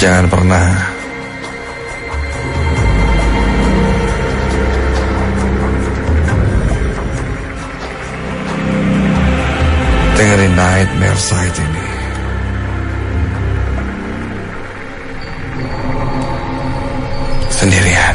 Jangan pernah dengerin Nightmare Side ini. Sendirian.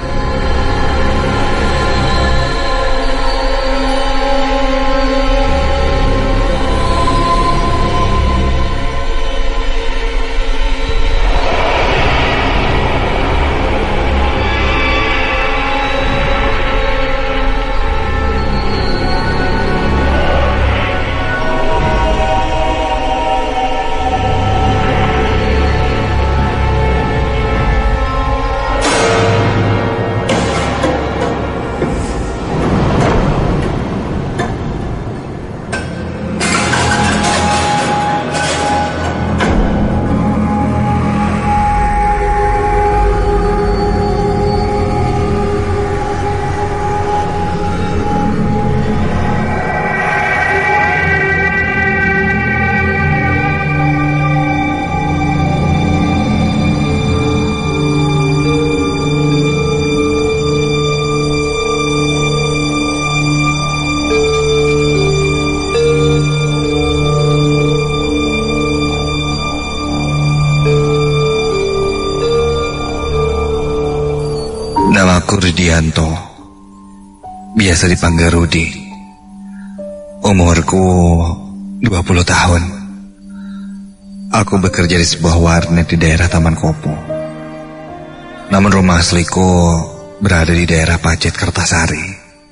Namaku Rudianto, biasa dipanggil Rudi. Umurku 20 tahun. Aku bekerja di sebuah warnet di daerah Taman Kopo. Namun rumah asliku berada di daerah Pacet, Kertasari.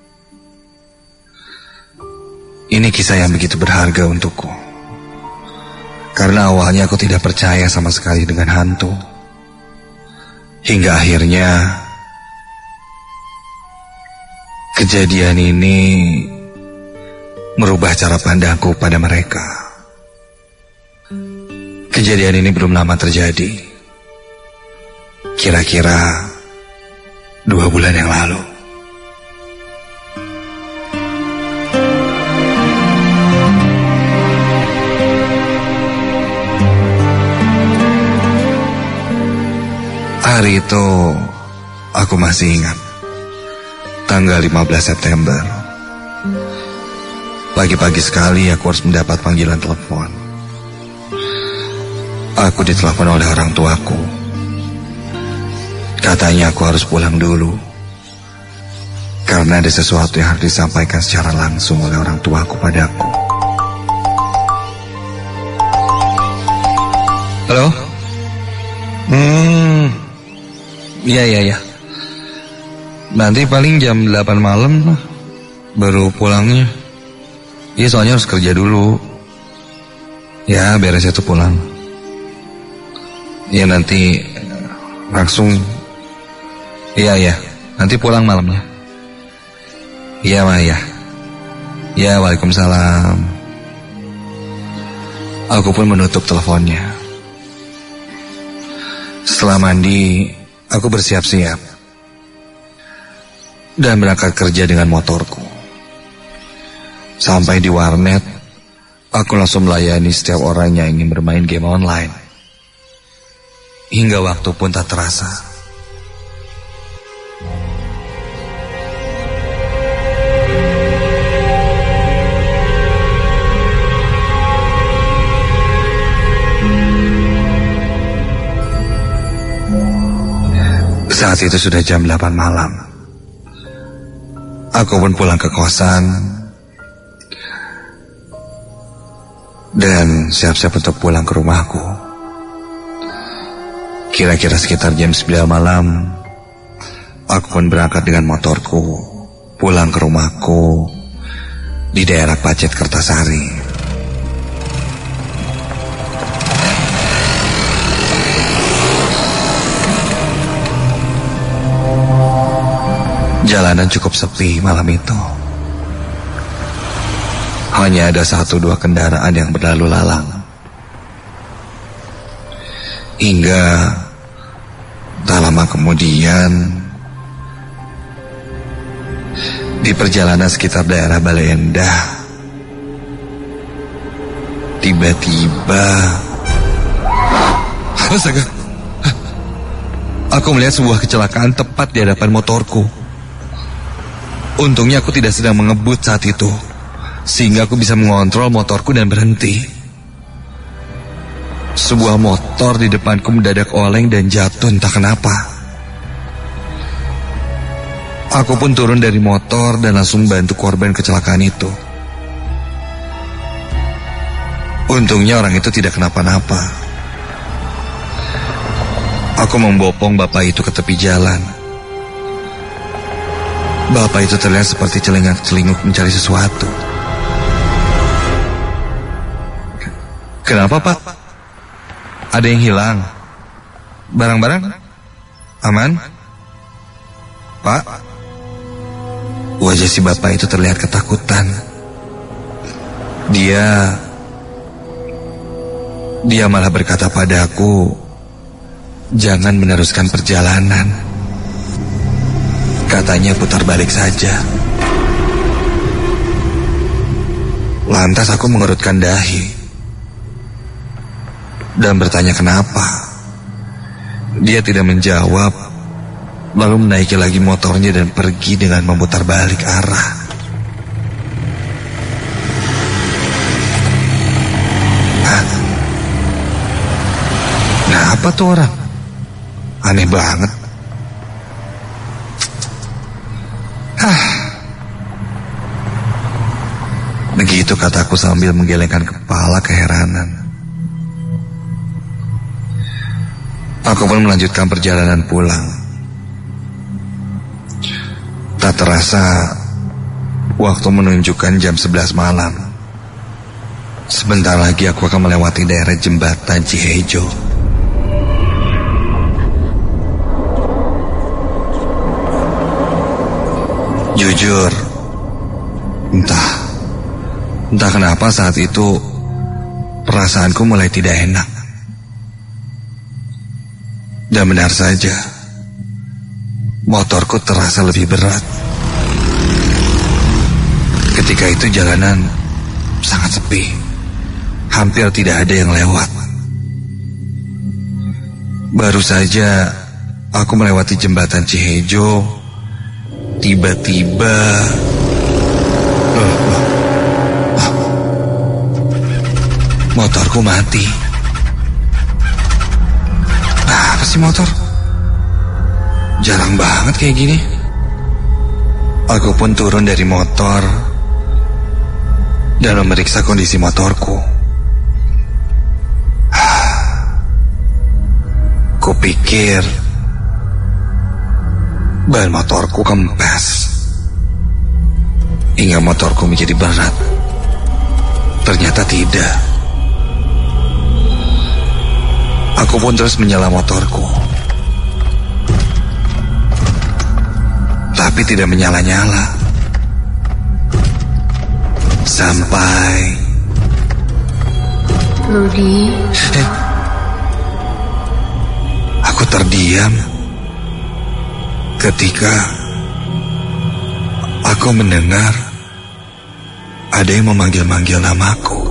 Ini kisah yang begitu berharga untukku. Karena awalnya aku tidak percaya sama sekali dengan hantu. Hingga akhirnya kejadian ini merubah cara pandangku pada mereka. Kejadian ini belum lama terjadi. Kira-kira 2 bulan yang lalu. Hari itu aku masih ingat. Tanggal 15 September. Pagi-pagi sekali aku harus mendapat panggilan telepon. Aku ditelepon oleh orang tuaku. Katanya aku harus pulang dulu karena ada sesuatu yang harus disampaikan secara langsung oleh orang tuaku padaku. Halo? Iya. Nanti paling jam 8 malam baru pulangnya. Iya, soalnya harus kerja dulu. Ya, beres itu pulang. Ya, nanti langsung. Iya. Nanti pulang malamnya. Iya, Ma, ya. Ya, waalaikumsalam. Aku pun menutup teleponnya. Setelah mandi, aku bersiap-siap dan berangkat kerja dengan motorku. Sampai di warnet, aku langsung melayani setiap orang yang ingin bermain game online. Hingga waktu pun tak terasa. Saat itu sudah jam 8 malam. Aku pun pulang ke kosan dan siap-siap untuk pulang ke rumahku. Kira-kira sekitar jam 9 malam, aku pun berangkat dengan motorku pulang ke rumahku di daerah Pacet, Kertasari. Jalanan cukup sepi malam itu. Hanya ada 1-2 kendaraan yang berlalu lalang. Hingga tak lama kemudian, di perjalanan sekitar daerah Bale Endah, tiba-tiba, astaga, Aku melihat sebuah kecelakaan tepat di hadapan motorku. Untungnya aku tidak sedang mengebut saat itu, sehingga aku bisa mengontrol motorku dan berhenti. Sebuah motor di depanku mendadak oleng dan jatuh entah kenapa. Aku pun turun dari motor dan langsung bantu korban kecelakaan itu. Untungnya orang itu tidak kenapa-napa. Aku membopong bapak itu ke tepi jalan. Bapak itu terlihat seperti celingak-celinguk mencari sesuatu. Kenapa, Pak? Ada yang hilang? Barang-barang? Aman? Pak? Wajah si bapak itu terlihat ketakutan. Dia malah berkata padaku, jangan meneruskan perjalanan. Katanya putar balik saja. Lantas aku mengerutkan dahi dan bertanya kenapa. Dia tidak menjawab, lalu menaiki lagi motornya dan pergi dengan memutar balik arah. Nah, apa tuh orang? Aneh banget. Begitu kataku sambil menggelengkan kepala keheranan. Aku pun melanjutkan perjalanan pulang. Tak terasa waktu menunjukkan jam 11 malam. Sebentar lagi aku akan melewati daerah jembatan Cihejo. Jujur, entah kenapa saat itu perasaanku mulai tidak enak. Dan benar saja, motorku terasa lebih berat. Ketika itu jalanan sangat sepi, hampir tidak ada yang lewat. Baru saja aku melewati jembatan Cihejo, tiba-tiba motorku mati. Apa sih motor? Jarang banget kayak gini. Aku pun turun dari motor dan memeriksa kondisi motorku. Kupikir ban motorku kempes hingga motorku menjadi berat. Ternyata tidak. Aku pun terus menyala motorku, tapi tidak menyala-nyala. Sampai Rudy, aku terdiam ketika aku mendengar ada yang memanggil-manggil namaku.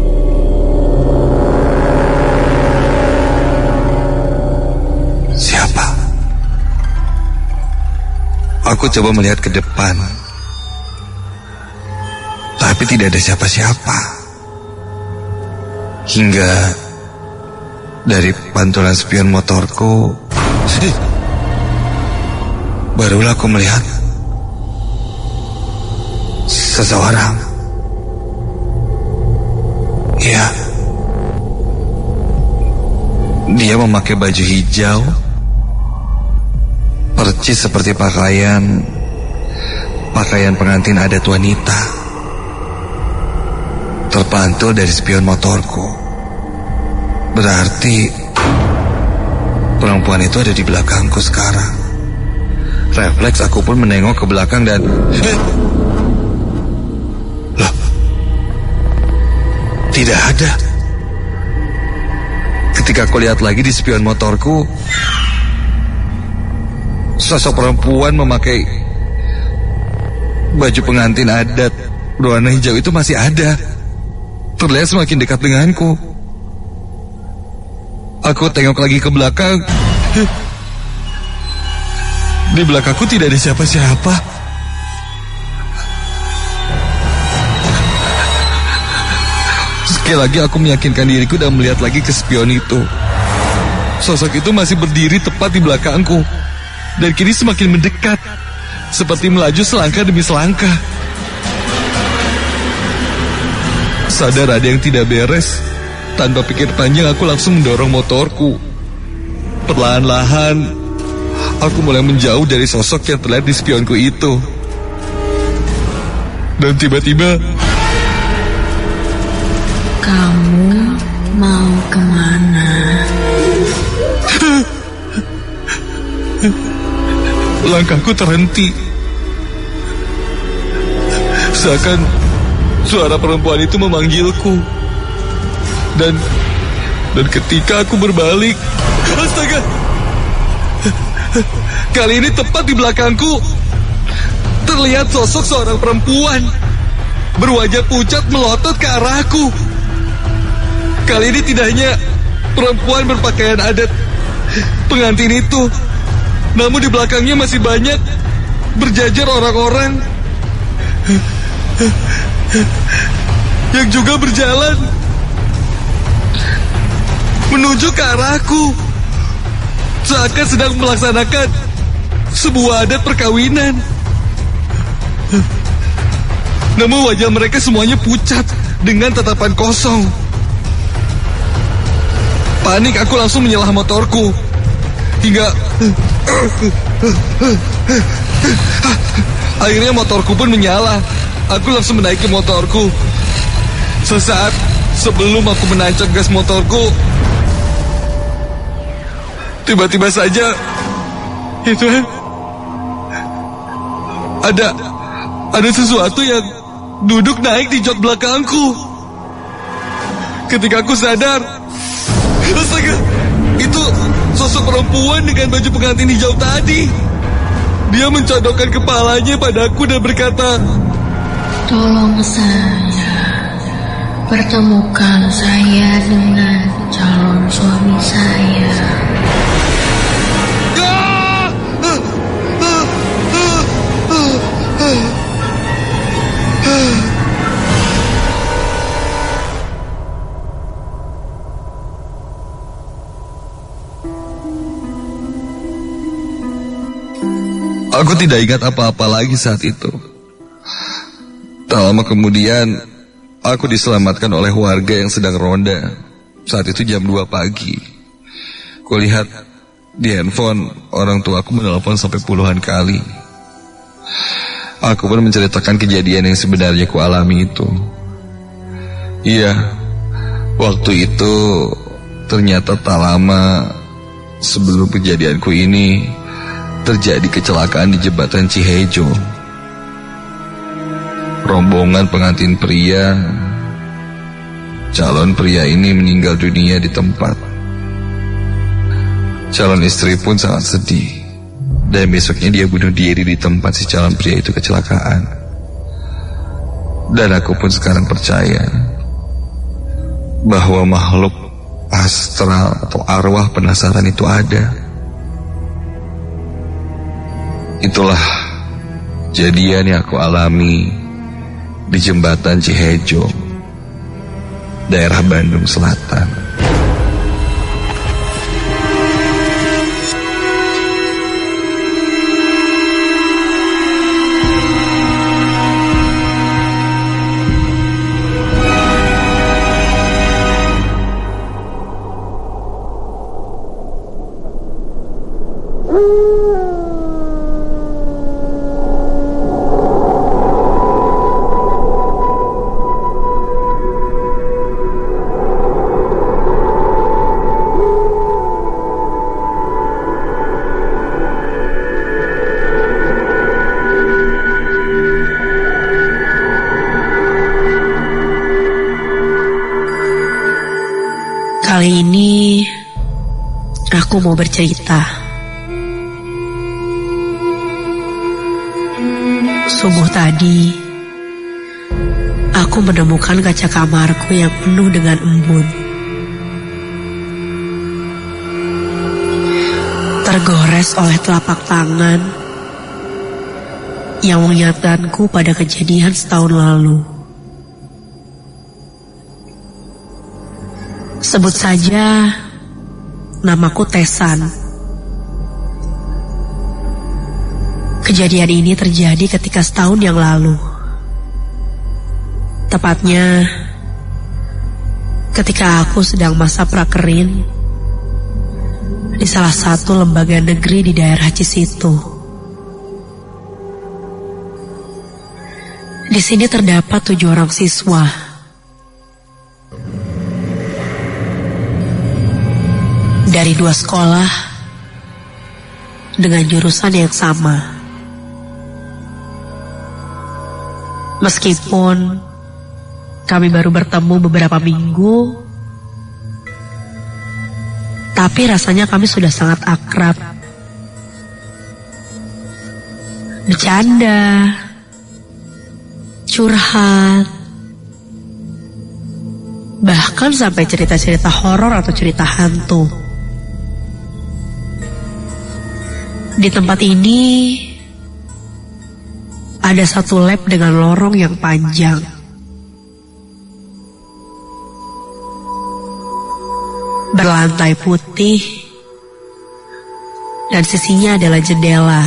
Siapa? Aku coba melihat ke depan, tapi tidak ada siapa-siapa. Hingga dari pantulan spion motorku, barulah aku melihat seseorang. Ya, dia memakai baju hijau, percis seperti pakaian pengantin adat wanita, terpantul dari spion motorku. Berarti perempuan itu ada di belakangku sekarang. Refleks aku pun menengok ke belakang dan loh, tidak ada. Ketika aku lihat lagi di spion motorku, sosok perempuan memakai baju pengantin adat berwarna hijau itu masih ada. Terlihat semakin dekat denganku. Aku tengok lagi ke belakang. Di belakangku tidak ada siapa-siapa. Sekali lagi aku meyakinkan diriku dan melihat lagi ke spion itu. Sosok itu masih berdiri tepat di belakangku. Dan kini semakin mendekat, seperti melaju selangkah demi selangkah. Sadar ada yang tidak beres, tanpa pikir panjang aku langsung mendorong motorku. Perlahan-lahan aku mulai menjauh dari sosok yang terlihat di spionku itu. Dan tiba-tiba, kamu mau kemana? Langkahku terhenti. Seakan suara perempuan itu memanggilku. Dan ketika aku berbalik, astaga! Kali ini tepat di belakangku terlihat sosok seorang perempuan berwajah pucat melotot ke arahku. Kali ini tidak hanya perempuan berpakaian adat pengantin itu, namun di belakangnya masih banyak berjajar orang-orang yang juga berjalan menuju ke arahku, seakan sedang melaksanakan sebuah adat perkawinan. Namun wajah mereka semuanya pucat dengan tatapan kosong. Panik aku langsung menyelah motorku hingga akhirnya motorku pun menyala. Aku langsung menaiki motorku. Sesaat sebelum aku menancap gas motorku, tiba-tiba saja itu ada sesuatu yang duduk naik di jok belakangku. Ketika aku sadar, astaga, itu sosok perempuan dengan baju pengantin hijau tadi. Dia mencodokkan kepalanya padaku dan berkata, tolong saya, pertemukan saya dengan calon suami saya. Aku tidak ingat apa-apa lagi saat itu. Tak lama kemudian, aku diselamatkan oleh warga yang sedang ronda. Saat itu jam 2 pagi. Kulihat di handphone orang tuaku menelpon sampai puluhan kali. Aku pun menceritakan kejadian yang sebenarnya ku alami itu. Iya, waktu itu ternyata tak lama sebelum kejadianku ini terjadi kecelakaan di jembatan Cihejo. Rombongan pengantin pria, calon pria ini meninggal dunia di tempat. Calon istri pun sangat sedih, dan besoknya dia bunuh diri di tempat si calon pria itu kecelakaan. Dan aku pun sekarang percaya bahwa makhluk astral atau arwah penasaran itu ada. Itulah kejadian yang aku alami di jembatan Cihejo, daerah Bandung Selatan. Kali ini aku mau bercerita. Subuh tadi aku menemukan kaca kamarku yang penuh dengan embun. Tergores oleh telapak tangan yang mengingatkanku pada kejadian setahun lalu. Sebut saja namaku Tesan. Kejadian ini terjadi ketika setahun yang lalu. Tepatnya ketika aku sedang masa prakerin di salah satu lembaga negeri di daerah Cisitu. Di sini terdapat 7 orang siswa. Dari 2 sekolah dengan jurusan yang sama. Meskipun kami baru bertemu beberapa minggu, tapi rasanya kami sudah sangat akrab. Bercanda, curhat, bahkan sampai cerita-cerita horor atau cerita hantu. Di tempat ini ada satu lab dengan lorong yang panjang. Berlantai putih dan sisinya adalah jendela.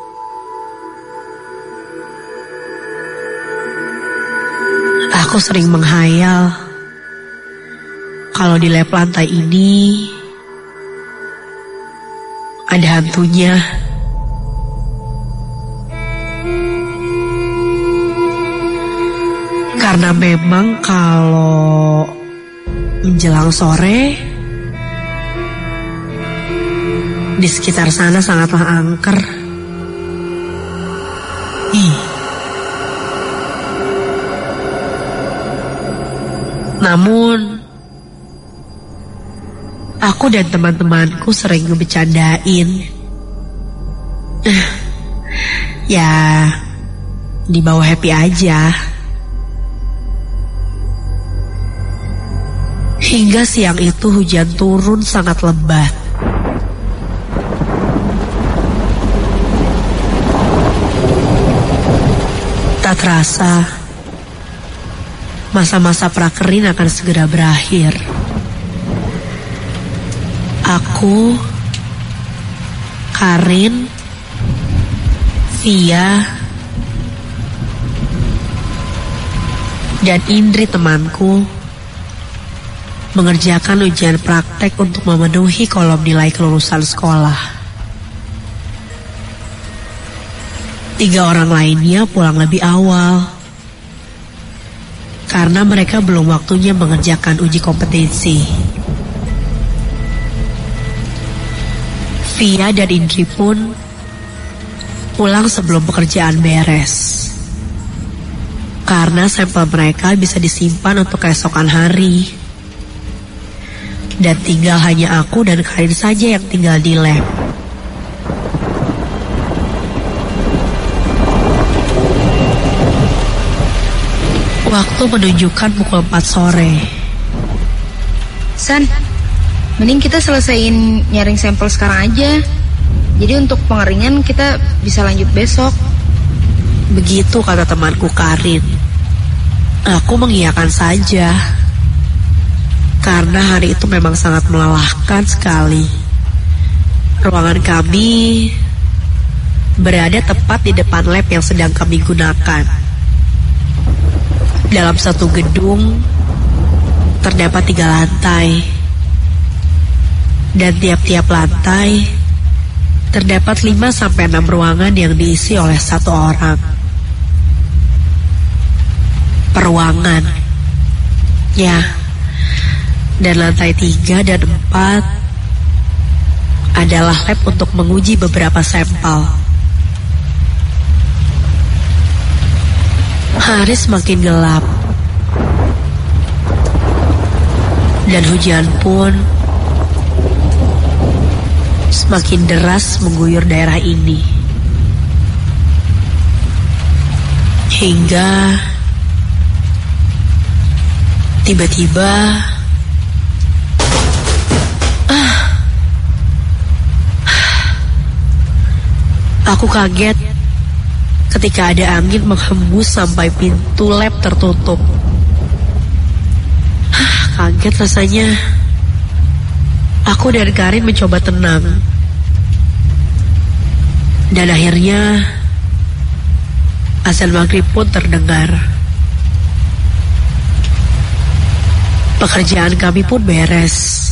Aku sering menghayal kalau di lab lantai ini ada hantunya. Karena memang kalau menjelang sore di sekitar sana sangatlah angker. Namun aku dan teman-temanku sering ngebecandain. Ya, dibawa happy aja. Hingga siang itu hujan turun sangat lebat. Tak terasa, masa-masa prakerin akan segera berakhir. Aku, Karin, Via, dan Indri temanku mengerjakan ujian praktek untuk memenuhi kolom nilai kelulusan sekolah. 3 orang lainnya pulang lebih awal karena mereka belum waktunya mengerjakan uji kompetensi. Via dan Indri pun pulang sebelum pekerjaan beres karena sampel mereka bisa disimpan untuk keesokan hari. Dan tinggal hanya aku dan Karin saja yang tinggal di lab. Waktu menunjukkan pukul 4 sore. San, mending kita selesaiin nyaring sampel sekarang aja. Jadi untuk pengeringan kita bisa lanjut besok. Begitu kata temanku Karin. Aku mengiyakan saja. Karena hari itu memang sangat melelahkan sekali. Ruangan kami berada tepat di depan lab yang sedang kami gunakan. Dalam satu gedung terdapat 3 lantai. Dan tiap-tiap lantai terdapat 5-6 ruangan yang diisi oleh 1 orang. Peruangan. Ya. Dan lantai 3 dan 4 adalah lab untuk menguji beberapa sampel. Hari semakin gelap dan hujan pun semakin deras mengguyur daerah ini. Hingga tiba-tiba aku kaget ketika ada angin menghembus sampai pintu lab tertutup. Kaget rasanya. Aku dan Karin mencoba tenang. Dan akhirnya azan maghrib pun terdengar. Pekerjaan kami pun beres.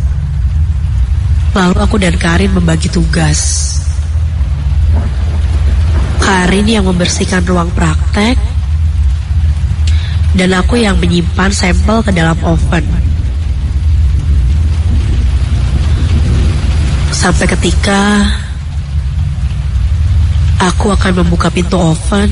Lalu aku dan Karin membagi tugas. Karin yang membersihkan ruang praktek, dan aku yang menyimpan sampel ke dalam oven. Sampai ketika aku akan membuka pintu oven,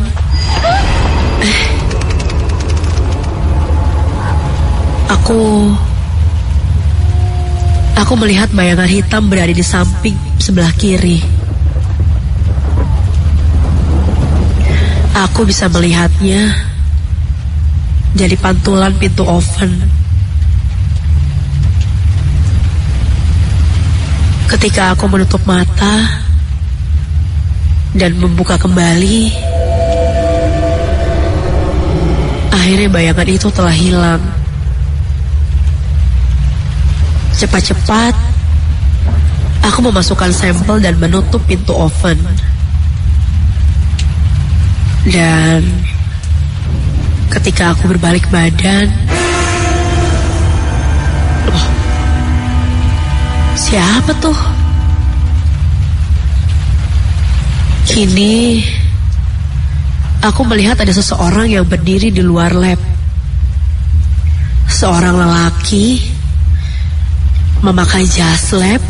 Aku melihat bayangan hitam berada di samping sebelah kiri. Aku bisa melihatnya dari pantulan pintu oven. Ketika aku menutup mata dan membuka kembali, akhirnya bayangan itu telah hilang. Cepat-cepat, aku memasukkan sampel dan menutup pintu oven. Dan ketika aku berbalik badan, loh, siapa tuh? Kini, aku melihat ada seseorang yang berdiri di luar lab. Seorang lelaki memakai jas lab.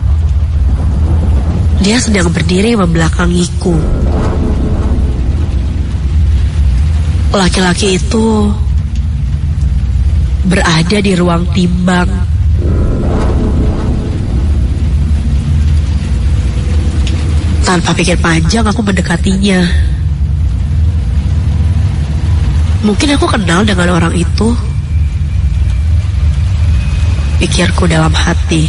Dia sedang berdiri membelakangiku. Laki-laki itu berada di ruang timbang. Tanpa pikir panjang, aku mendekatinya. Mungkin aku kenal dengan orang itu, pikirku dalam hati.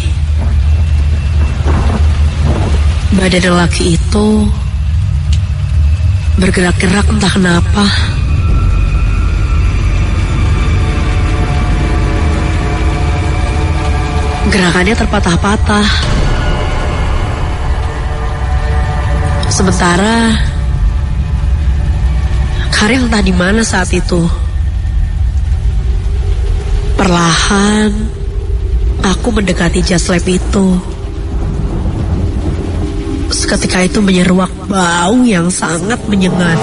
Badan lelaki itu bergerak-gerak entah kenapa. Gerakannya terpatah-patah. Sementara Karin entah di mana saat itu. Perlahan aku mendekati jas lab itu. Seketika itu menyeruak bau yang sangat menyengat.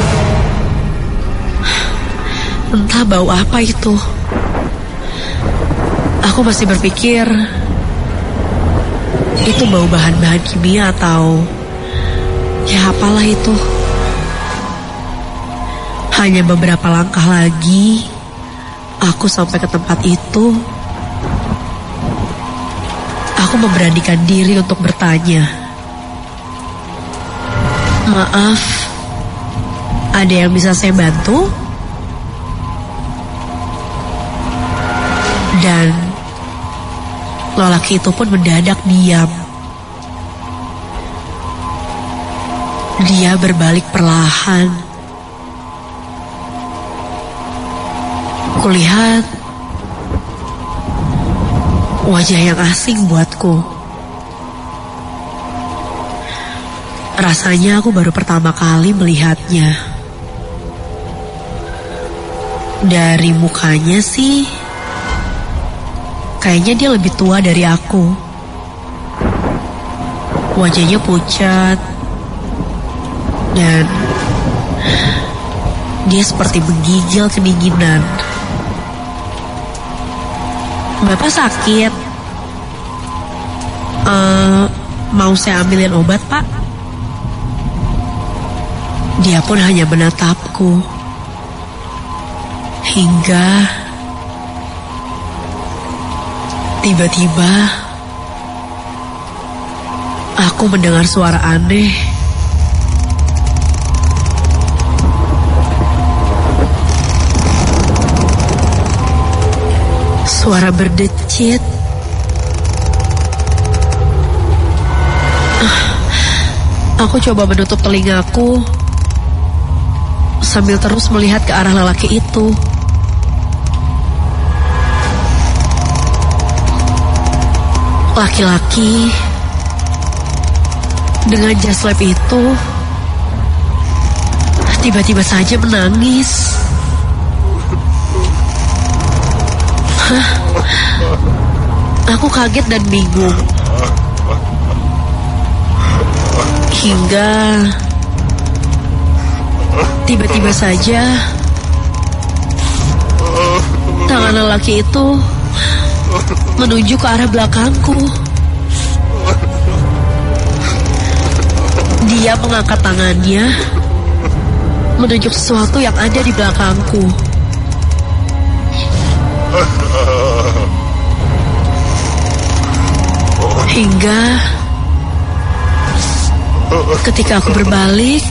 Entah bau apa itu. Aku masih berpikir itu bau bahan-bahan kimia atau ya apalah itu. Hanya beberapa langkah lagi aku sampai ke tempat itu. Aku memberanikan diri untuk bertanya, "Maaf, ada yang bisa saya bantu?" Dan lelaki itu pun mendadak diam. Dia berbalik perlahan. Kulihat wajah yang asing buatku. Rasanya aku baru pertama kali melihatnya. Dari mukanya sih, kayaknya dia lebih tua dari aku. Wajahnya pucat, dan dia seperti menggigil kedinginan. "Bapak sakit? Mau saya ambilin obat, Pak?" Dia pun hanya menatapku. Hingga tiba-tiba aku mendengar suara aneh. Suara berdecit. Aku coba menutup telingaku, sambil terus melihat ke arah lelaki itu. Laki-laki dengan jas lab itu tiba-tiba saja menangis. Aku kaget dan bingung. Hingga tiba-tiba saja tangan lelaki itu menuju ke arah belakangku. Dia mengangkat tangannya menunjuk sesuatu yang ada di belakangku. Hingga ketika aku berbalik,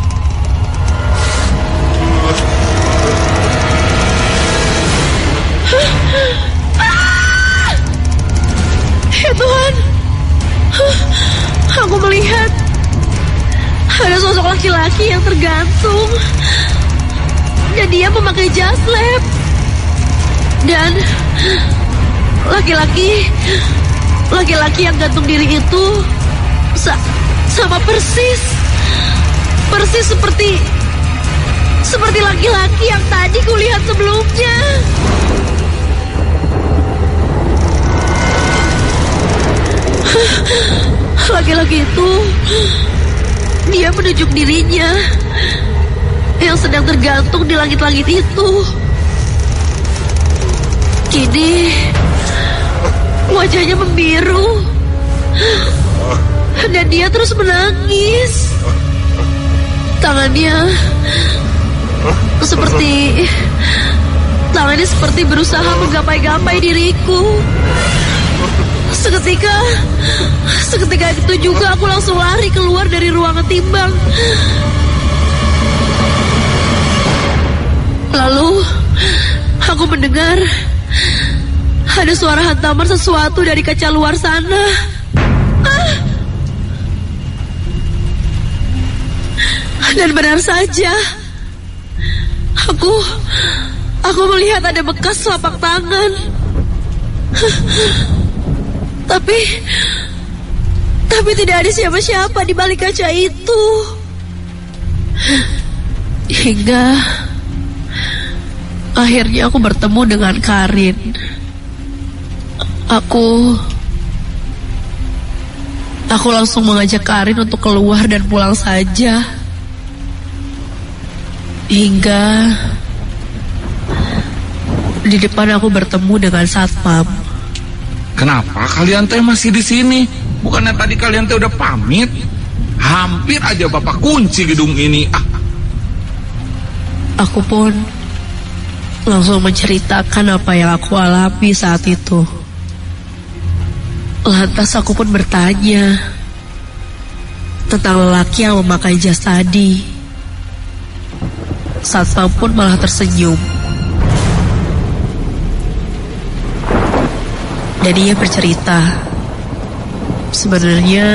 ya Tuhan, aku melihat ada sosok laki-laki yang tergantung, dan dia memakai jas lab. Dan laki-laki yang gantung diri itu sama persis seperti laki-laki yang tadi kulihat sebelumnya. Laki-laki itu, dia menunjuk dirinya yang sedang tergantung di langit-langit itu. Kini wajahnya membiru dan dia terus menangis. Tangannya seperti berusaha menggapai-gapai diriku. Seketika itu juga aku langsung lari keluar dari ruangan timbang. Lalu aku mendengar ada suara hantaman sesuatu dari kaca luar sana. Dan benar saja, aku melihat ada bekas telapak tangan. Tapi tidak ada siapa-siapa di balik kaca itu. Hingga akhirnya aku bertemu dengan Karin. Aku langsung mengajak Karin untuk keluar dan pulang saja. Hingga di depan aku bertemu dengan satpam. Kenapa kalian teh masih di sini? Bukannya tadi kalian teh udah pamit? Hampir aja Bapak kunci gedung ini. Aku pun langsung menceritakan apa yang aku alami saat itu. Lantas aku pun bertanya tentang lelaki yang memakai jas tadi. Satpam pun malah tersenyum. Dan dia bercerita, sebenarnya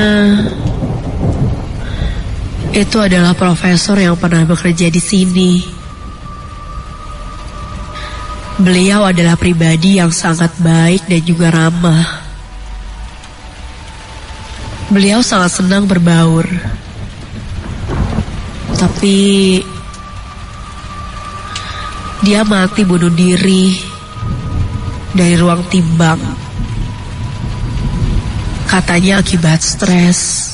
itu adalah profesor yang pernah bekerja di sini. Beliau adalah pribadi yang sangat baik dan juga ramah. Beliau sangat senang berbaur. Tapi dia mati bunuh diri dari ruang timbang. Katanya akibat stres.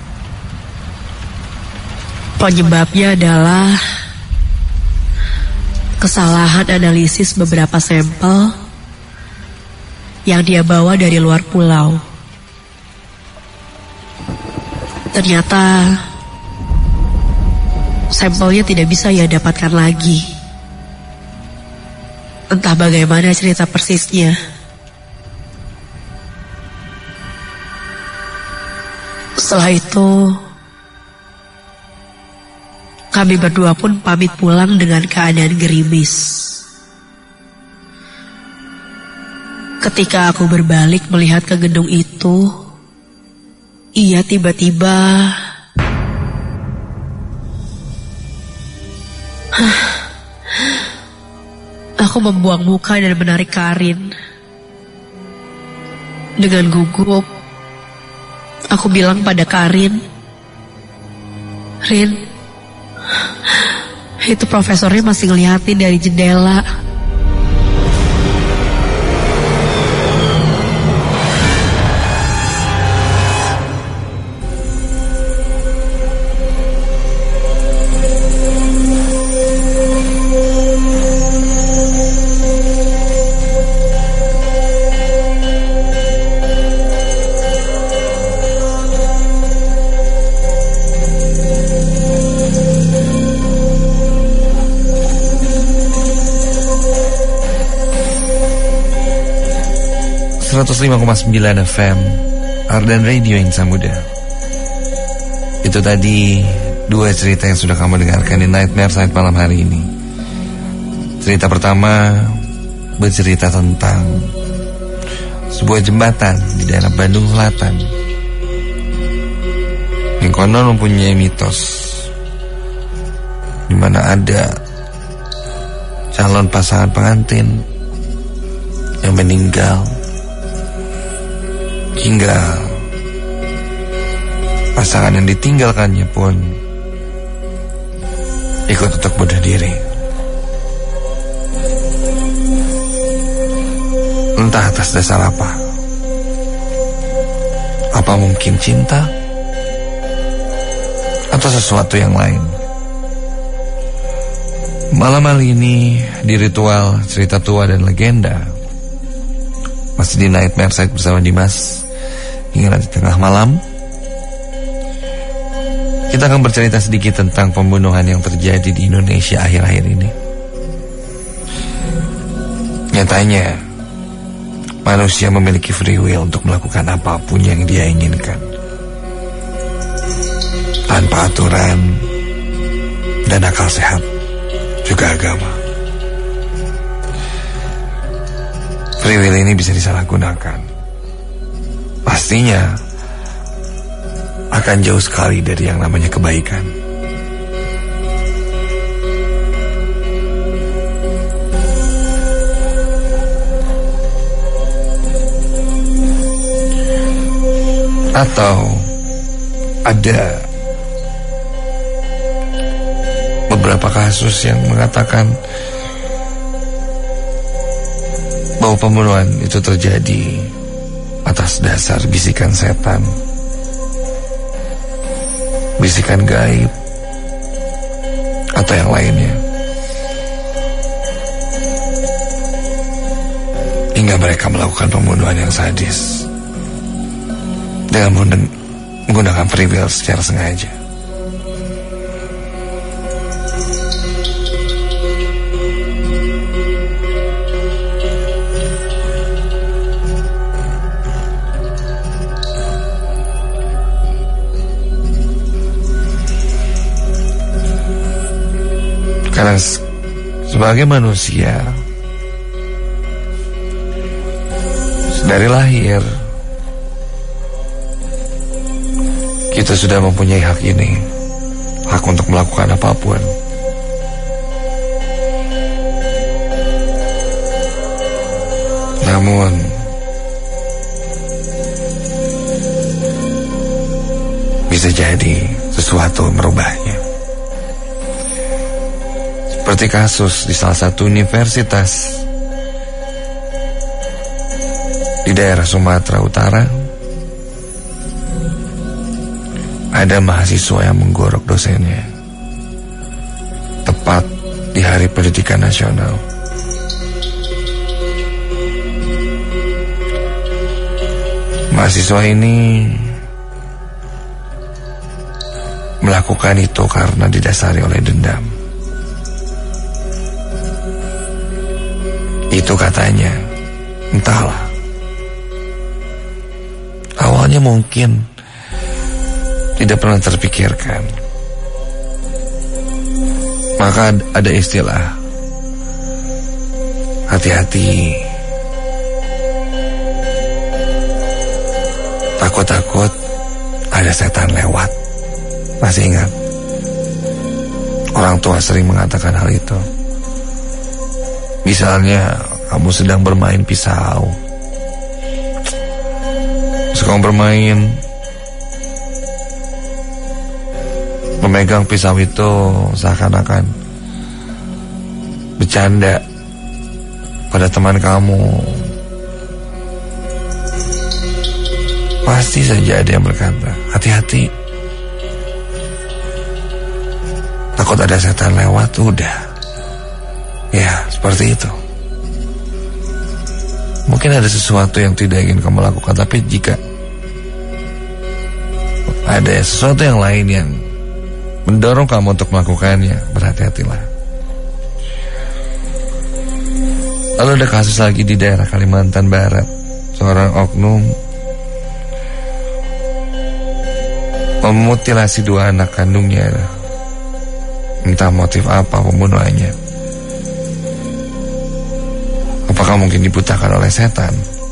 Penyebabnya adalah kesalahan analisis beberapa sampel yang dia bawa dari luar pulau. Ternyata sampelnya tidak bisa ia dapatkan lagi. Entah bagaimana cerita persisnya. Setelah itu, kami berdua pun pamit pulang dengan keadaan gerimis. Ketika aku berbalik melihat ke gedung itu, ia tiba-tiba Aku membuang muka dan menarik Karin. Dengan gugup, aku bilang pada Karin, "Rin, itu profesornya masih ngeliatin dari jendela." .9 FM Ardan Radio Insan Muda. Itu tadi dua cerita yang sudah kamu dengarkan di Nightmare Night malam hari ini. Cerita pertama bercerita tentang sebuah jembatan di daerah Bandung Selatan yang konon mempunyai mitos di mana ada calon pasangan pengantin yang meninggal hingga pasangan yang ditinggalkannya pun ikut untuk bunuh diri. Entah atas dasar apa. Apa mungkin cinta? Atau sesuatu yang lain? Malam hari ini di ritual cerita tua dan legenda, masih di Nightmare Night bersama Dimas hingga nanti tengah malam. Kita akan bercerita sedikit tentang pembunuhan yang terjadi di Indonesia akhir-akhir ini. Nyatanya manusia memiliki free will untuk melakukan apapun yang dia inginkan, tanpa aturan dan akal sehat, juga agama. Free will ini bisa disalahgunakan. Pastinya akan jauh sekali dari yang namanya kebaikan. Atau ada beberapa kasus yang mengatakan bahwa pembunuhan itu terjadi atas dasar bisikan setan, bisikan gaib, atau yang lainnya, hingga mereka melakukan pembunuhan yang sadis dengan menggunakan free will secara sengaja. Karena sebagai manusia, dari lahir kita sudah mempunyai hak ini, hak untuk melakukan apapun. Namun bisa jadi sesuatu merubahnya. Seperti kasus di salah satu universitas di daerah Sumatera Utara, ada mahasiswa yang menggorok dosennya tepat di Hari Pendidikan Nasional. Mahasiswa ini melakukan itu karena didasari oleh dendam. Itu katanya, entahlah. Awalnya mungkin tidak pernah terpikirkan. Maka ada istilah, hati-hati, takut-takut ada setan lewat. Masih ingat? Orang tua sering mengatakan hal itu. Misalnya kamu sedang bermain pisau. Suka bermain, memegang pisau itu seakan-akan bercanda pada teman kamu. Pasti saja ada yang berkata, hati-hati, takut ada setan lewat. Udah, ya seperti itu. Mungkin ada sesuatu yang tidak ingin kamu lakukan, tapi jika ada sesuatu yang lain yang mendorong kamu untuk melakukannya, berhati-hatilah. Lalu ada kasus lagi di daerah Kalimantan Barat. Seorang oknum memutilasi 2 anak kandungnya. Entah motif apa pembunuhannya. Apakah mungkin dibutakan oleh setan?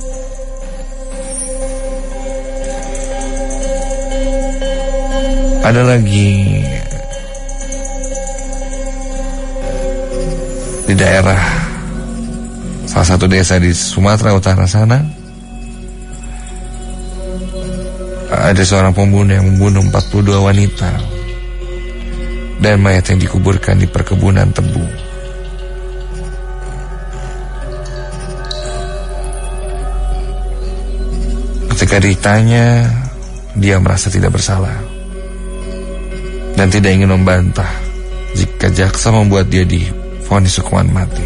Ada lagi di daerah salah satu desa di Sumatera Utara sana, ada seorang pembunuh yang membunuh 42 wanita dan mayat yang dikuburkan di perkebunan tebu. Ketika ditanya, dia merasa tidak bersalah dan tidak ingin membantah jika jaksa membuat dia divonis hukuman mati.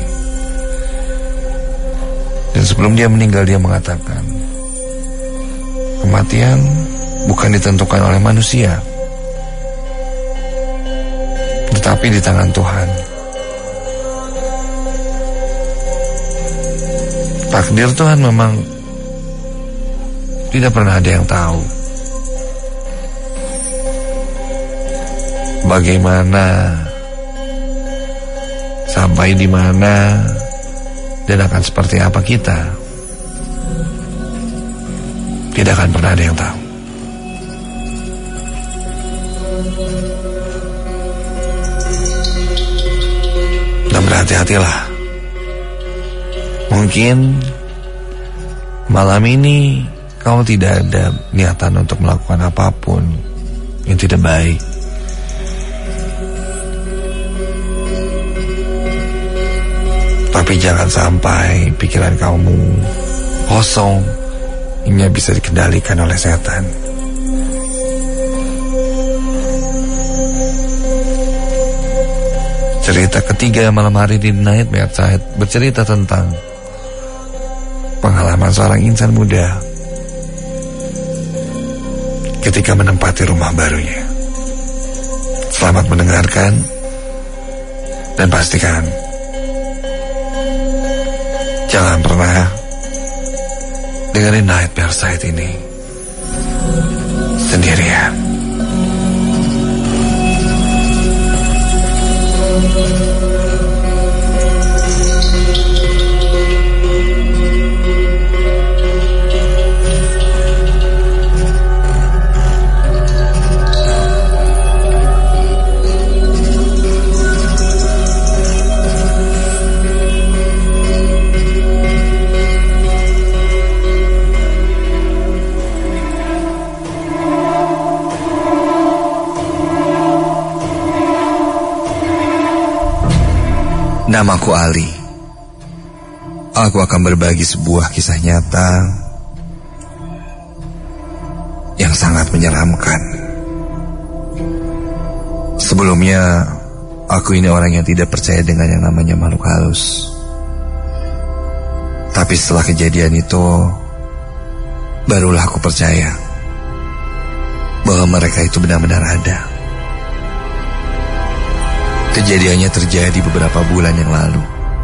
Dan sebelum dia meninggal, dia mengatakan, kematian bukan ditentukan oleh manusia, tetapi di tangan Tuhan. Takdir Tuhan memang tidak pernah ada yang tahu bagaimana, sampai di mana, dan akan seperti apa kita. Tidak akan pernah ada yang tahu. Dan berhati-hatilah. Mungkin malam ini kamu tidak ada niatan untuk melakukan apapun yang tidak baik. Tapi jangan sampai pikiran kamu kosong hingga bisa dikendalikan oleh setan. Cerita ketiga malam hari di Nightmare Side bercerita tentang pengalaman seorang insan muda ketika menempati rumah barunya. Selamat mendengarkan dan pastikan jangan pernah dengerin Nightmare Side ini sendirian. Namaku Ali. Aku akan berbagi sebuah kisah nyata yang sangat menyeramkan. Sebelumnya, aku ini orang yang tidak percaya dengan yang namanya makhluk halus. Tapi setelah kejadian itu, barulah aku percaya bahwa mereka itu benar-benar ada. Kejadiannya terjadi beberapa bulan yang lalu.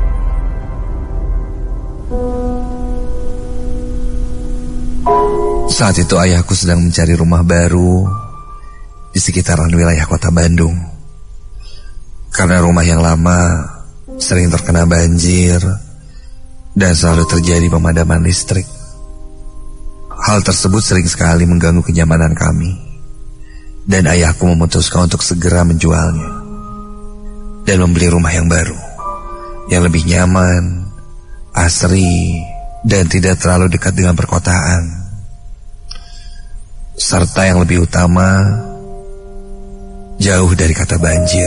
Saat itu ayahku sedang mencari rumah baru di sekitaran wilayah kota Bandung. Karena rumah yang lama sering terkena banjir dan selalu terjadi pemadaman listrik. Hal tersebut sering sekali mengganggu kenyamanan kami. Dan ayahku memutuskan untuk segera menjualnya dan membeli rumah yang baru yang lebih nyaman, asri, dan tidak terlalu dekat dengan perkotaan. Serta yang lebih utama, jauh dari kata banjir.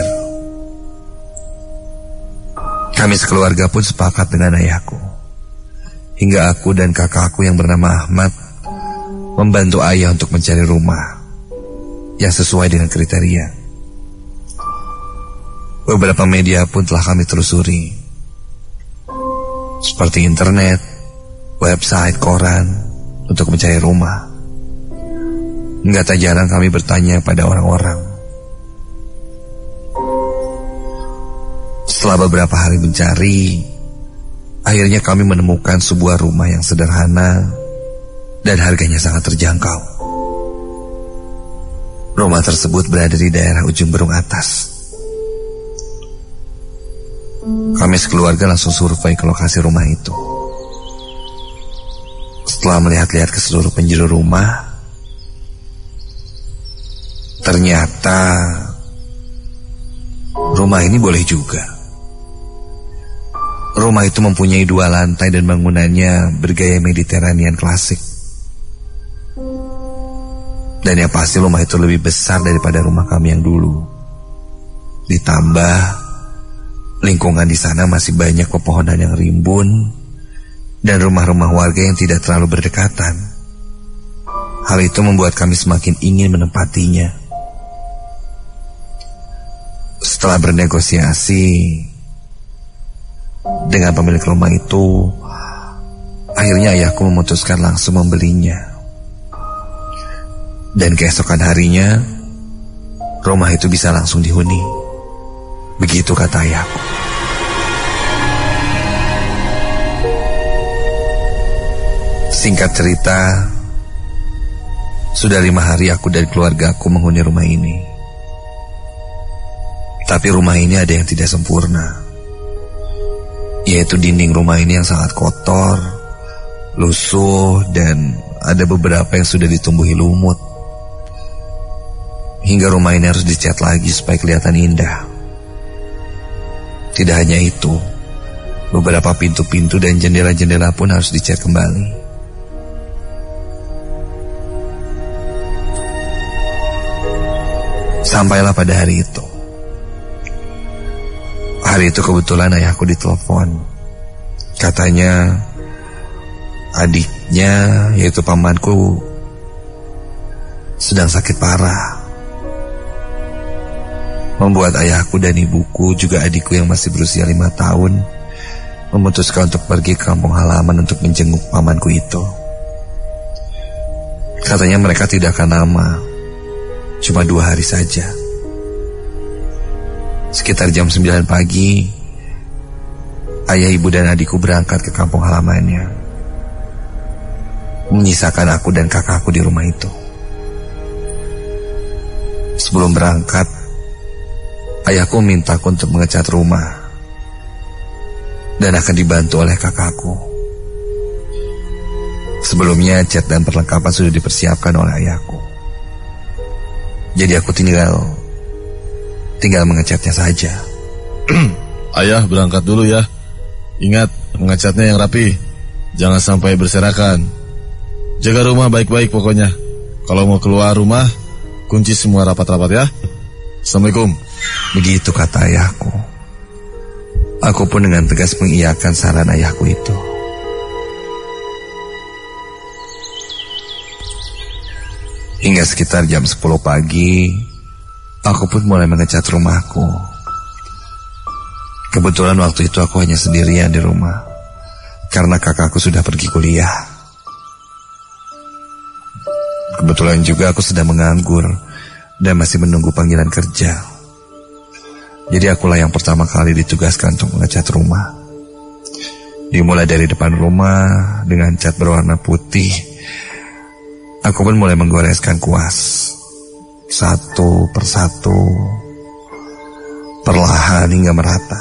Kami sekeluarga pun sepakat dengan ayahku. Hingga aku dan kakakku yang bernama Ahmad membantu ayah untuk mencari rumah yang sesuai dengan kriteria. Beberapa media pun telah kami telusuri, seperti internet, website, koran, untuk mencari rumah. Enggak tak jarang kami bertanya pada orang-orang. Setelah beberapa hari mencari, akhirnya kami menemukan sebuah rumah yang sederhana dan harganya sangat terjangkau. Rumah tersebut berada di daerah ujung Berung Atas. Kami sekeluarga langsung survei ke lokasi rumah itu. Setelah melihat-lihat ke seluruh penjuru rumah, ternyata rumah ini boleh juga. Rumah itu mempunyai 2 lantai dan bangunannya bergaya Mediterranean klasik. Dan yang pasti rumah itu lebih besar daripada rumah kami yang dulu. Ditambah lingkungan di sana masih banyak pepohonan yang rimbun dan rumah-rumah warga yang tidak terlalu berdekatan. Hal itu membuat kami semakin ingin menempatinya. Setelah bernegosiasi dengan pemilik rumah itu, akhirnya ayahku memutuskan langsung membelinya. Dan keesokan harinya, rumah itu bisa langsung dihuni. Begitu kata ayahku. Singkat cerita, sudah 5 hari aku dan keluarga aku menghuni rumah ini. Tapi rumah ini ada yang tidak sempurna, yaitu dinding rumah ini yang sangat kotor, lusuh, dan ada beberapa yang sudah ditumbuhi lumut. Hingga rumah ini harus dicat lagi supaya kelihatan indah. Tidak hanya itu, beberapa pintu-pintu dan jendela-jendela pun harus dicat kembali. Sampailah pada hari itu. Hari itu kebetulan ayahku ditelepon. Katanya adiknya, yaitu pamanku, sedang sakit parah. Membuat ayahku dan ibuku, juga adikku yang masih berusia 5 tahun, memutuskan untuk pergi ke kampung halaman untuk menjenguk pamanku itu. Katanya mereka tidak akan lama, cuma 2 hari saja. Sekitar jam 9 pagi, ayah, ibu, dan adikku berangkat ke kampung halamannya, menyisakan aku dan kakakku di rumah itu. Sebelum berangkat, ayahku mintaku untuk mengecat rumah dan akan dibantu oleh kakakku. Sebelumnya cat dan perlengkapan sudah dipersiapkan oleh ayahku. Jadi aku tinggal mengecatnya saja. Ayah berangkat dulu ya. Ingat, mengecatnya yang rapi, jangan sampai berserakan. Jaga rumah baik-baik pokoknya. Kalau mau keluar rumah, kunci semua rapat-rapat ya. Assalamualaikum. Begitu kata ayahku. Aku pun dengan tegas mengiyakan saran ayahku itu. Hingga sekitar jam 10 pagi, aku pun mulai mengecat rumahku. Kebetulan waktu itu aku hanya sendirian di rumah, karena kakakku sudah pergi kuliah. Kebetulan juga aku sedang menganggur dan masih menunggu panggilan kerja. Jadi akulah yang pertama kali ditugaskan untuk mengecat rumah. Dimulai dari depan rumah dengan cat berwarna putih. Aku pun mulai menggoreskan kuas, satu persatu, perlahan hingga merata.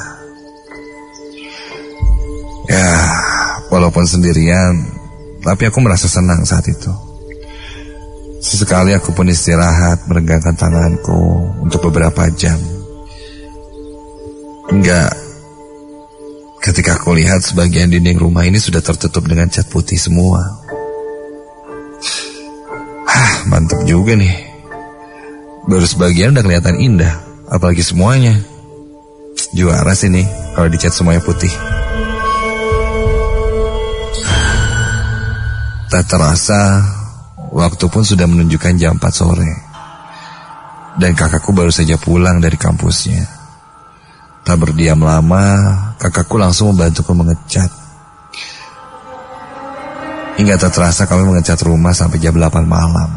Ya, walaupun sendirian, tapi aku merasa senang saat itu. Sesekali aku pun istirahat, meregangkan tanganku untuk beberapa jam. Hingga Ketika aku lihat sebagian dinding rumah ini sudah tertutup dengan cat putih semua. Mantap juga nih. Baru sebagian udah kelihatan indah, apalagi semuanya. Juara sih nih kalau dicat semuanya putih. Tak terasa, waktu pun sudah menunjukkan jam 4 sore. Dan kakakku baru saja pulang dari kampusnya. Tak berdiam lama, kakakku langsung membantuku mengecat. Hingga tak terasa kami mengecat rumah sampai jam 8 malam.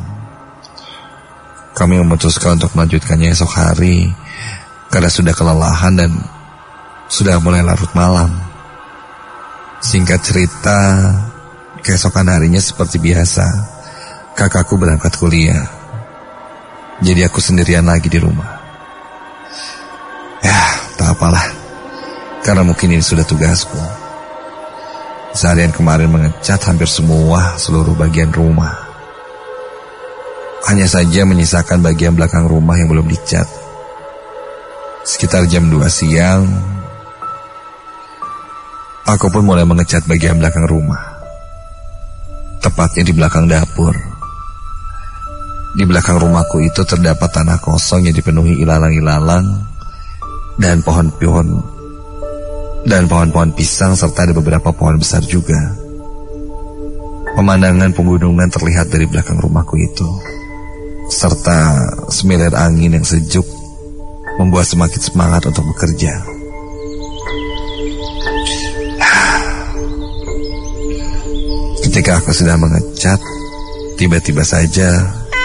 Kami memutuskan untuk melanjutkannya esok hari karena sudah kelelahan dan sudah mulai larut malam. Singkat cerita, keesokan harinya seperti biasa, kakakku berangkat kuliah. Jadi aku sendirian lagi di rumah. Ya, tak apalah, karena mungkin ini sudah tugasku. Seharian kemarin mengecat hampir seluruh bagian rumah. Hanya saja menyisakan bagian belakang rumah yang belum dicat. Sekitar jam 2 siang, aku pun mulai mengecat bagian belakang rumah. Tepatnya di belakang dapur. Di belakang rumahku itu terdapat tanah kosong yang dipenuhi ilalang-ilalang dan pohon-pohon pisang serta ada beberapa pohon besar juga. Pemandangan pegunungan terlihat dari belakang rumahku itu, serta semilir angin yang sejuk membuat semakin semangat untuk bekerja. Ketika aku sedang mengecat, tiba-tiba saja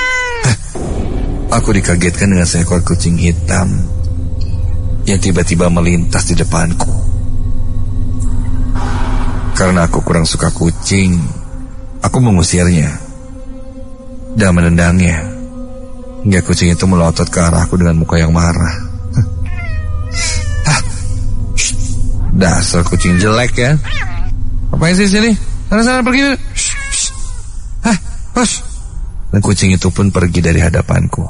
aku dikagetkan dengan seekor kucing hitam yang tiba-tiba melintas di depanku. Karena aku kurang suka kucing, aku mengusirnya dan menendangnya hingga kucing itu melotot ke arahku dengan muka yang marah. Dasar kucing jelek ya. Ngapain sih sini? Sana pergi. Dan kucing itu pun pergi dari hadapanku.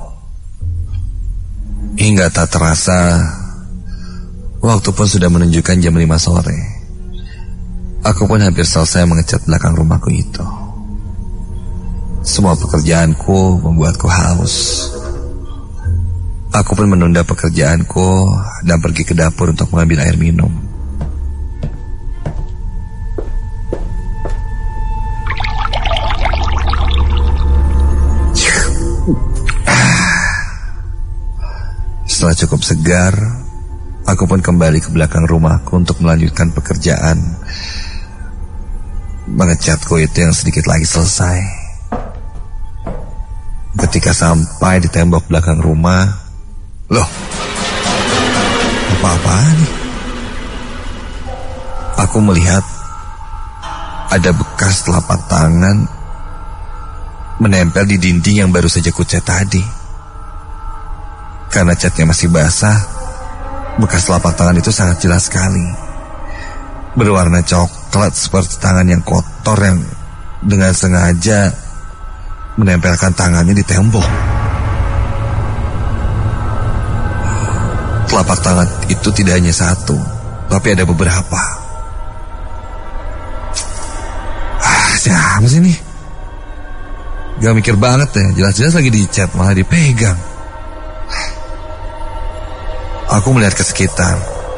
Hingga tak terasa, waktu pun sudah menunjukkan jam 5 sore. Aku pun hampir selesai mengecat belakang rumahku itu. Semua pekerjaanku membuatku haus. Aku pun menunda pekerjaanku dan pergi ke dapur untuk mengambil air minum. Setelah cukup segar, aku pun kembali ke belakang rumahku untuk melanjutkan pekerjaan mengecatku itu yang sedikit lagi selesai. Ketika sampai di tembok belakang rumah, loh, apa-apaan nih? Aku melihat ada bekas telapak tangan menempel di dinding yang baru saja kucat tadi. Karena catnya masih basah, bekas telapak tangan itu sangat jelas sekali. Berwarna coklat seperti tangan yang kotor yang dengan sengaja menempelkan tangannya di tembok. Telapak tangan itu tidak hanya satu, tapi ada beberapa. Siapa sih ini? Gak mikir banget ya, jelas-jelas lagi dicat malah dipegang. Aku melihat ke sekitar.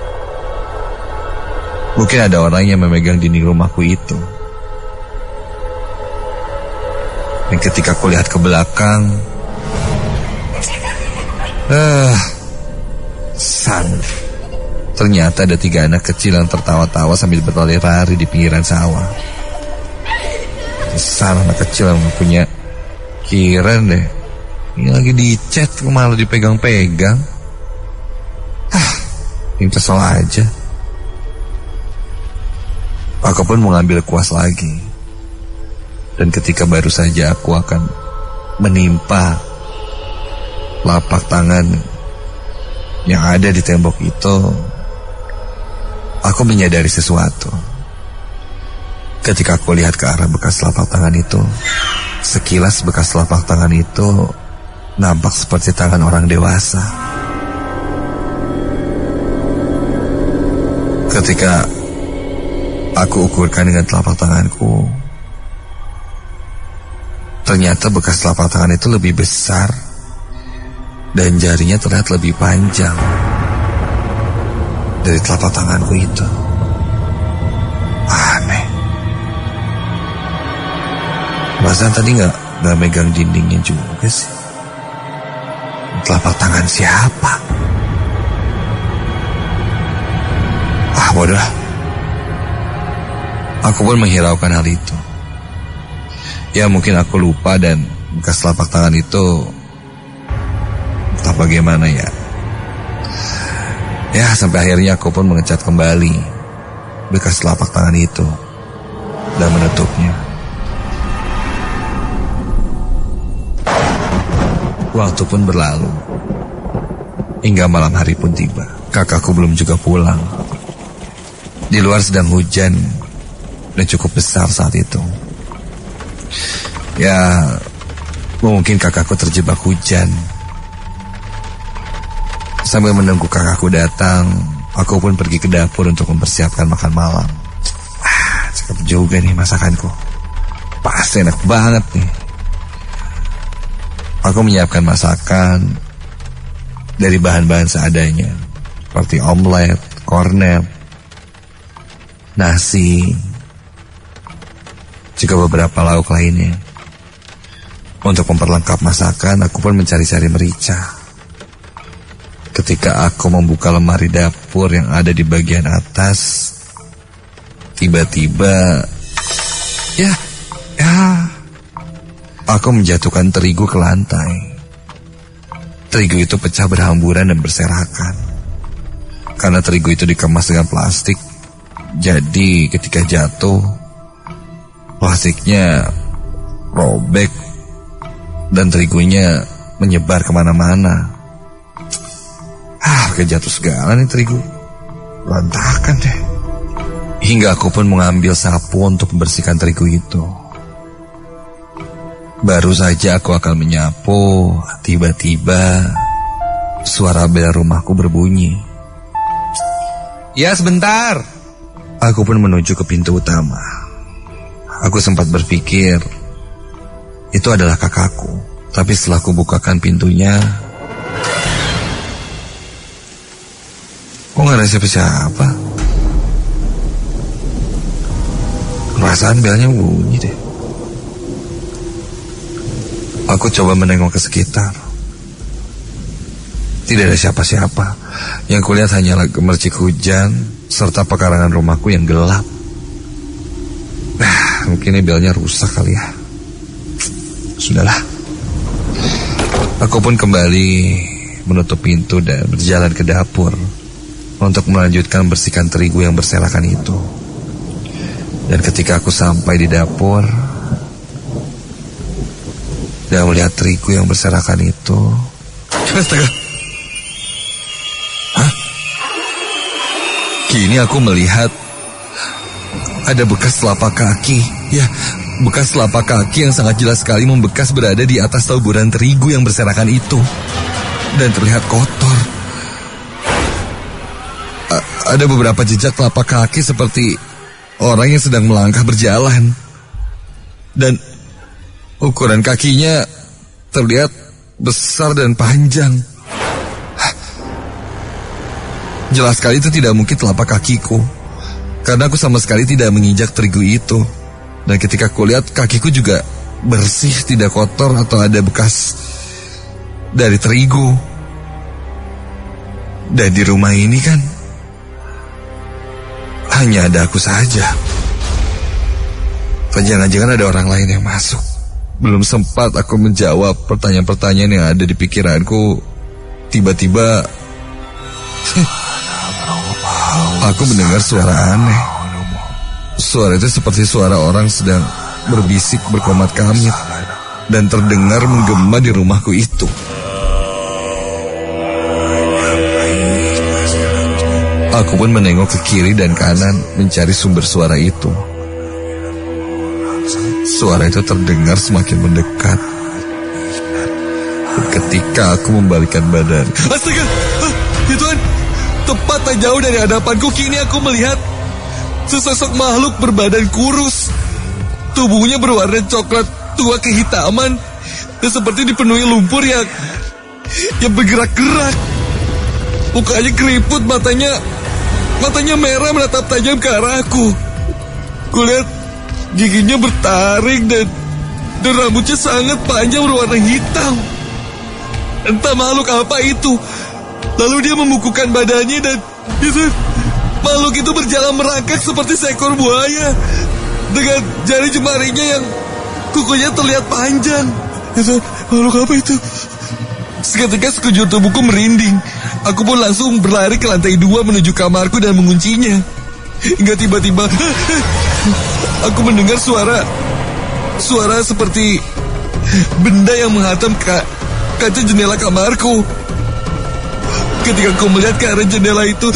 Mungkin ada orang yang memegang dinding rumahku itu. Dan ketika aku lihat ke belakang, ternyata ada 3 anak kecil yang tertawa-tawa sambil berlari-lari di pinggiran sawah. Salah anak kecil yang punya kiran deh. Ini lagi dicat malah dipegang-pegang. Ini kesel aja. Aku pun mengambil kuas lagi. Dan ketika baru saja aku akan menimpa lapak tangan yang ada di tembok itu, aku menyadari sesuatu. Ketika aku lihat ke arah bekas telapak tangan itu, sekilas bekas telapak tangan itu nampak seperti tangan orang dewasa. Ketika Aku ukurkan dengan telapak tanganku. Ternyata bekas telapak tangan itu lebih besar dan jarinya terlihat lebih panjang dari telapak tanganku itu. Aneh. Perasaan tadi nggak megang dindingnya juga sih. Telapak tangan siapa? Bodoh. Aku pun menghiraukan hal itu. Ya mungkin aku lupa dan bekas telapak tangan itu entah bagaimana ya. Ya sampai akhirnya aku pun mengecat kembali bekas telapak tangan itu dan menutupnya. Waktu pun berlalu hingga malam hari pun tiba. Kakakku belum juga pulang. Di luar sedang hujan dan cukup besar saat itu. Ya, mungkin kakakku terjebak hujan. Sambil menunggu kakakku datang, aku pun pergi ke dapur untuk mempersiapkan makan malam. Cakep juga nih masakanku. Pasti enak banget nih. Aku menyiapkan masakan dari bahan-bahan seadanya, seperti omelet, kornet, nasi, juga beberapa lauk lainnya. Untuk memperlengkap masakan, aku pun mencari-cari merica. Ketika aku membuka lemari dapur yang ada di bagian atas, tiba-tiba, aku menjatuhkan terigu ke lantai. Terigu itu pecah berhamburan dan berserakan. Karena terigu itu dikemas dengan plastik, jadi ketika jatuh, plastiknya robek dan terigunya menyebar kemana-mana. Pakai jatuh segala nih terigu. Berantakan deh. Hingga aku pun mengambil sapu untuk membersihkan terigu itu. Baru saja aku akan menyapu, tiba-tiba suara bel rumahku berbunyi. Ya sebentar. Aku pun menuju ke pintu utama. Aku sempat berpikir itu adalah kakakku. Tapi setelah aku bukakan pintunya, kok gak ada siapa-siapa? Perasaan belnya bunyi deh. Aku coba menengok ke sekitar. Tidak ada siapa-siapa. Yang kulihat hanyalah gemercik hujan serta pekarangan rumahku yang gelap. Mungkin ini belnya rusak kali ya. Sudahlah. Aku pun kembali menutup pintu dan berjalan ke dapur untuk melanjutkan bersihkan terigu yang berserakan itu. Dan ketika aku sampai di dapur dan melihat terigu yang berserakan itu, astaga. Kini aku melihat ada bekas telapak kaki. Ya, bekas telapak kaki yang sangat jelas sekali membekas berada di atas taburan terigu yang berserakan itu. Dan terlihat kotor. Ada beberapa jejak telapak kaki seperti orang yang sedang melangkah berjalan. Dan ukuran kakinya terlihat besar dan panjang. Jelas sekali itu tidak mungkin telapak kakiku, karena aku sama sekali tidak menginjak terigu itu. Dan ketika aku lihat kakiku juga bersih, tidak kotor atau ada bekas dari terigu. Dan di rumah ini kan hanya ada aku saja. Jangan-jangan ada orang lain yang masuk. Belum sempat aku menjawab pertanyaan-pertanyaan yang ada di pikiranku, tiba-tiba aku mendengar suara aneh. Suara itu seperti suara orang sedang berbisik berkomat kamit dan terdengar menggema di rumahku itu. Aku pun menengok ke kiri dan kanan mencari sumber suara itu. Suara itu terdengar semakin mendekat. Ketika aku membalikkan badan, astaga, ya Tuhan, tepat tak jauh dari hadapanku, kini aku melihat sesosok makhluk berbadan kurus. Tubuhnya berwarna coklat tua kehitaman dan seperti dipenuhi lumpur yang bergerak-gerak. Mukanya keriput, matanya merah menatap tajam ke arahku. Kulihat giginya bertaring dan rambutnya sangat panjang berwarna hitam. Entah makhluk apa itu. Lalu dia membukukan badannya dan makhluk itu berjalan merangkak seperti seekor buaya dengan jari jemarinya yang kukunya terlihat panjang. Makhluk apa itu? Seketika sekujur tubuhku merinding. Aku pun langsung berlari ke lantai 2 menuju kamarku dan menguncinya. Hingga tiba-tiba aku mendengar suara seperti benda yang menghantam kaca jendela kamarku. Ketika aku melihat ke arah jendela itu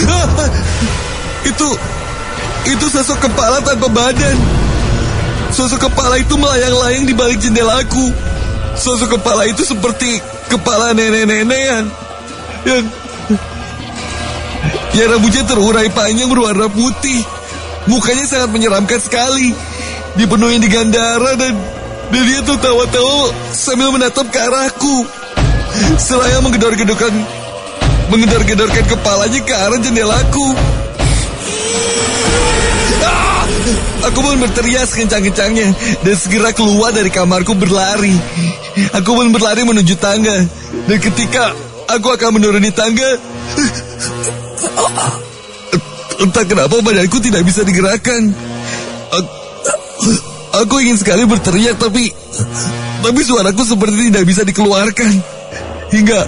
sosok kepala tanpa badan. Sosok kepala itu melayang-layang di balik jendelaku. Sosok kepala itu seperti kepala nenek-nenek yang rambutnya terurai panjang berwarna putih. Mukanya sangat menyeramkan sekali, dipenuhi dengan darah dan dia tertawa-tawa sambil menatap ke arahku. Seraya menggedor-gedorkan kepalanya ke arah jendelaku. Aku pun berteriak sekencang-kencangnya dan segera keluar dari kamarku berlari. Aku pun berlari menuju tangga. Dan ketika aku akan menuruni tangga, entah kenapa badanku tidak bisa digerakkan. Aku ingin sekali berteriak tapi suaraku seperti tidak bisa dikeluarkan. Hingga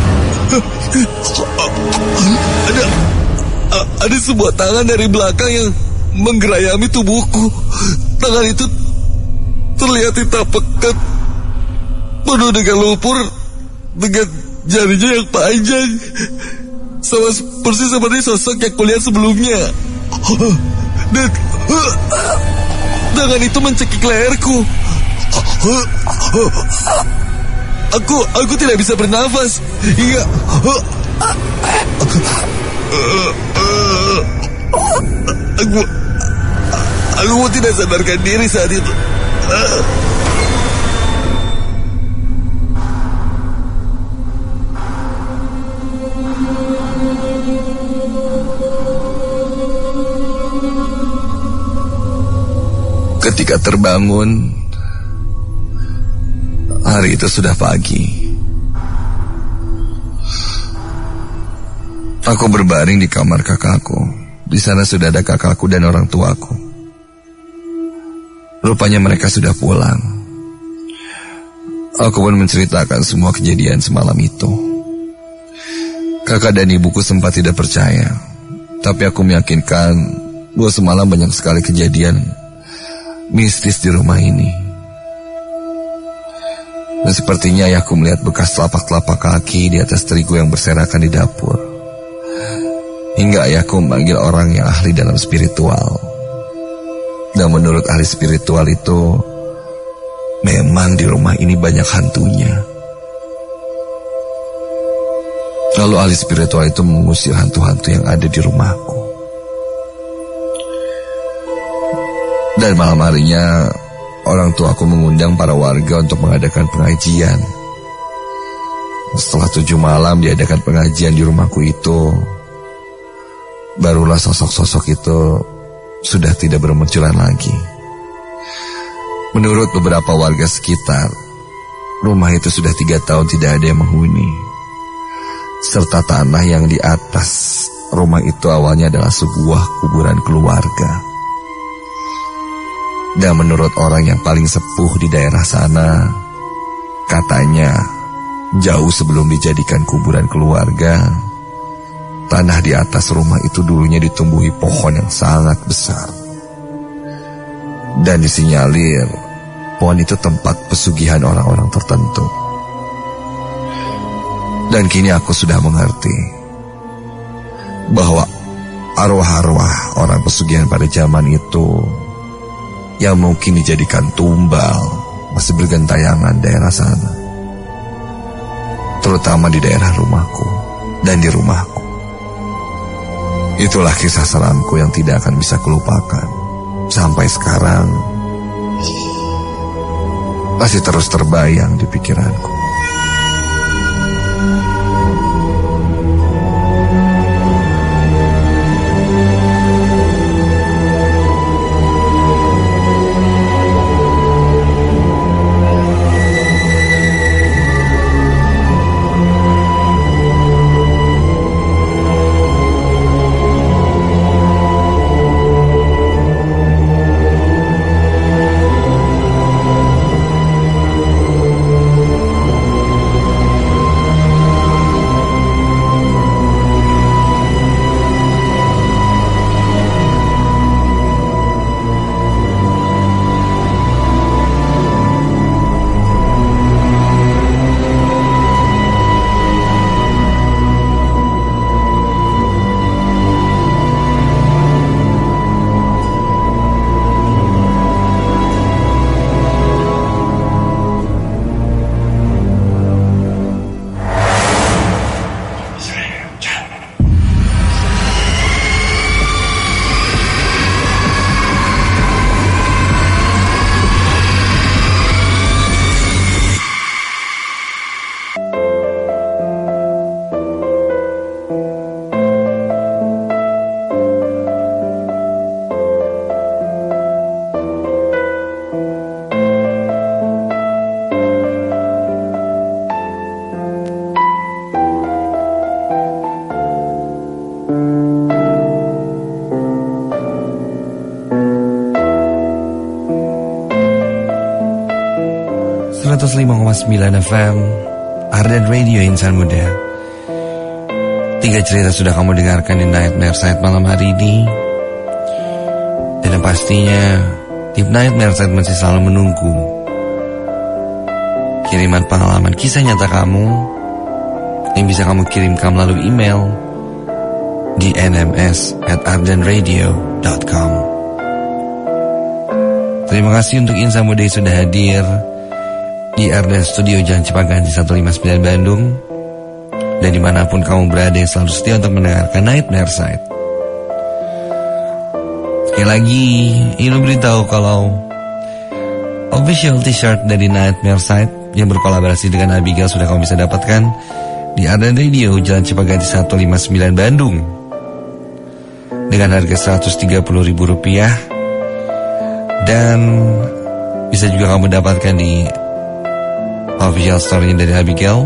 ada sebuah tangan dari belakang yang menggerayami tubuhku. Tangan itu terlihat hitam pekat, penuh dengan lumpur, dengan jarinya yang panjang, sama persis seperti sosok yang kulihat sebelumnya. Dan tangan itu mencekik leherku. Aku tidak bisa bernafas hingga aku tidak sadarkan diri saat itu. Ketika terbangun, hari itu sudah pagi. Aku berbaring di kamar kakakku. Di sana sudah ada kakakku dan orang tuaku. Rupanya mereka sudah pulang. Aku pun menceritakan semua kejadian semalam itu. Kakak dan ibuku sempat tidak percaya, tapi aku meyakinkan bahwa semalam banyak sekali kejadian mistis di rumah ini. Dan sepertinya ayahku melihat bekas telapak-telapak kaki di atas terigu yang berserakan di dapur. Hingga ayahku memanggil orang yang ahli dalam spiritual. Dan menurut ahli spiritual itu, memang di rumah ini banyak hantunya. Lalu ahli spiritual itu mengusir hantu-hantu yang ada di rumahku. Dan malam harinya, orang tuaku mengundang para warga untuk mengadakan pengajian. Setelah 7 malam diadakan pengajian di rumahku itu, barulah sosok-sosok itu sudah tidak bermunculan lagi. Menurut beberapa warga sekitar, rumah itu sudah 3 tahun tidak ada yang menghuni. Serta tanah yang di atas rumah itu awalnya adalah sebuah kuburan keluarga. Dan menurut orang yang paling sepuh di daerah sana, katanya jauh sebelum dijadikan kuburan keluarga, tanah di atas rumah itu dulunya ditumbuhi pohon yang sangat besar. Dan disinyalir pohon itu tempat pesugihan orang-orang tertentu. Dan kini aku sudah mengerti bahwa arwah-arwah orang pesugihan pada zaman itu yang mungkin dijadikan tumbal masih bergentayangan daerah sana, terutama di daerah rumahku dan di rumahku. Itulah kisah seramku yang tidak akan bisa kulupakan. Sampai sekarang masih terus terbayang di pikiranku. FM, Ardan Radio Insan Muda. 3 cerita sudah kamu dengarkan di Nightmare Side malam hari ini. Dan pastinya tim Nightmare Side masih selalu menunggu kiriman pengalaman kisah nyata kamu yang bisa kamu kirimkan melalui email di nms@ardanradio.com. Terima kasih untuk Insan Muda yang sudah hadir di Ardan Studio Jalan Cipaganti 159 Bandung. Dan dimanapun kamu berada yang selalu setia untuk mendengarkan Nightmare Side. Sekali lagi ingin memberitahu kalau official t-shirt dari Nightmare Side yang berkolaborasi dengan Abigail sudah kamu bisa dapatkan di Ardan Radio Jalan Cipaganti 159 Bandung dengan harga Rp130.000. Dan bisa juga kamu dapatkan di official store-nya dari Abigail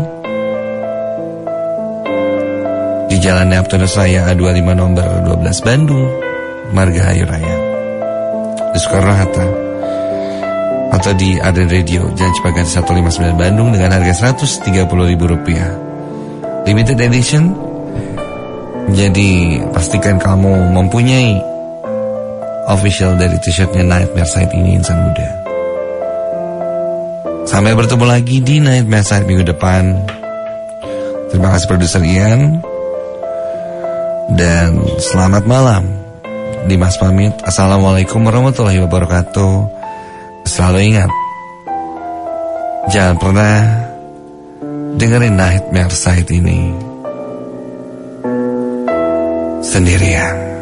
di Jalan Neptunus Raya A25 nomor 12 Bandung, Margahayu Raya, di Soekarno-Hatta, atau di Ardan Radio Jalan Cipaganti 159 Bandung dengan harga Rp130.000. Limited edition. Jadi pastikan kamu mempunyai official dari t-shirtnya Nightmare Side ini, Insan Muda. Sampai bertemu lagi di Nightmare Side minggu depan. Terima kasih produser Ian. Dan selamat malam. Dimas pamit. Assalamualaikum warahmatullahi wabarakatuh. Selalu ingat, jangan pernah dengerin Nightmare Side ini sendirian.